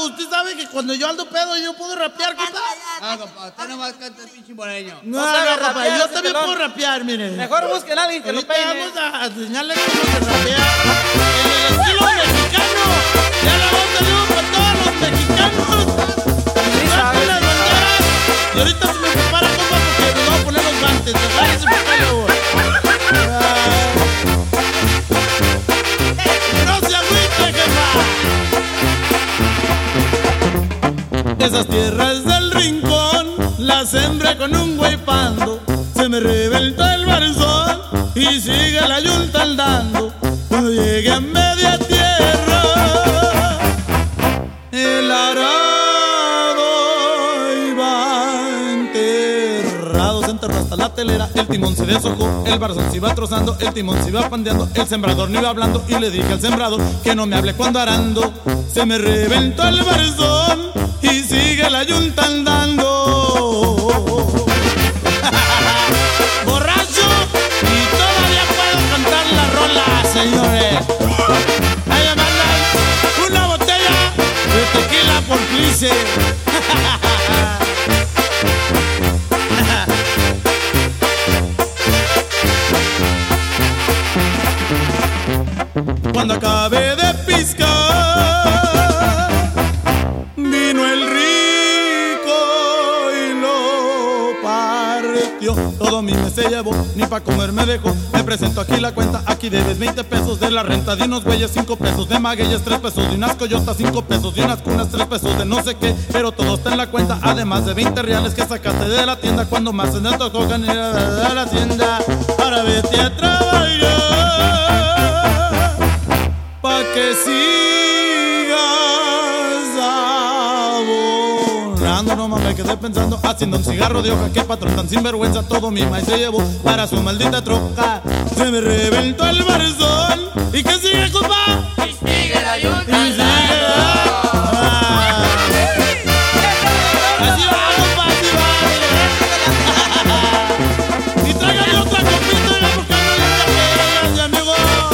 usted sabe que cuando yo ando pedo yo puedo rapear, compa. No, compa, usted nomás canta el pinche moreño. No, sabe compa, rapear, yo ese también pelón. puedo rapear, mire. Mejor busquen a alguien que lo Ahorita peine. vamos a enseñarle cómo se rapea en el estilo mexicano. Ya la voz de Dios para todos los mexicanos. Saquen las banderas. Y ahorita se me prepara, compa, porque nos vamos a poner los guantes. Agárrese por acá, luego. ¡No se agüite, jefa! Esas tierras del rincón las sembré con un güey pando. Se me reventó el barzón y sigue la yunta andando. Cuando llegué a media tierra, el arado iba enterrado. Se enterró hasta la telera, el timón se deshojó, el barzón se iba trozando, el timón se iba pandeando, el sembrador no iba hablando y le dije al sembrador que no me hable cuando arando. Se me reventó el barzón y sigue la yunta andando. Borracho y todavía puedo cantar la rola, señores. Ahí me mandan una botella de tequila por plice. Cuando acabé de piscar, vino el rico y lo partió. Todo mi mes se llevó, ni pa' comer me dejó. Me presento aquí la cuenta, aquí debes 20 pesos de la renta de unos güeyes, 5 pesos de magueyes, 3 pesos de unas coyotas, 5 pesos de unas cunas, 3 pesos de no sé qué, pero todo está en la cuenta, además de 20 reales que sacaste de la tienda cuando más se te tocó ganar de la tienda. Ahora vete a trabajar pa' que sigas abonando. No mames, me quedé pensando, haciendo un cigarro de hoja. Que patrón tan sinvergüenza, todo mi maíz se llevó para su maldita troca. Se me reventó el barzón. ¿Y qué sigue, compa? Y sigue la yunta Y sigue. Así va, compa, así va. Y tráigale otra copita, oiga, porque no le mi amigo.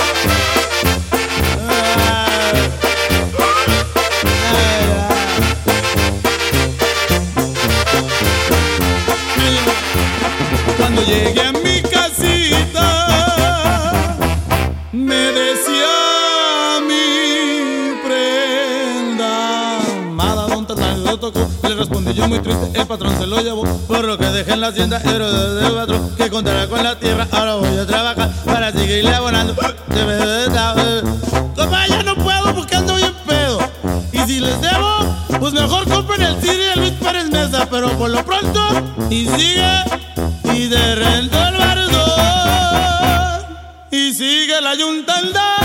Cuando llegué a mi casita, me decía mi prenda amada, ¿dónde está el tocó? Le respondí yo muy triste, el patrón se lo llevó, por lo que dejé en la hacienda, pero desde el patrón que contará con la tierra. Ahora voy a trabajar para seguirle abonando. Compa, ya no puedo porque ando bien pedo. Y si les debo, pues mejor compren el CD de Luis Pérez Mesa. Pero por lo pronto, y sigue, y de rento el barzón, y sigue la yunta andando.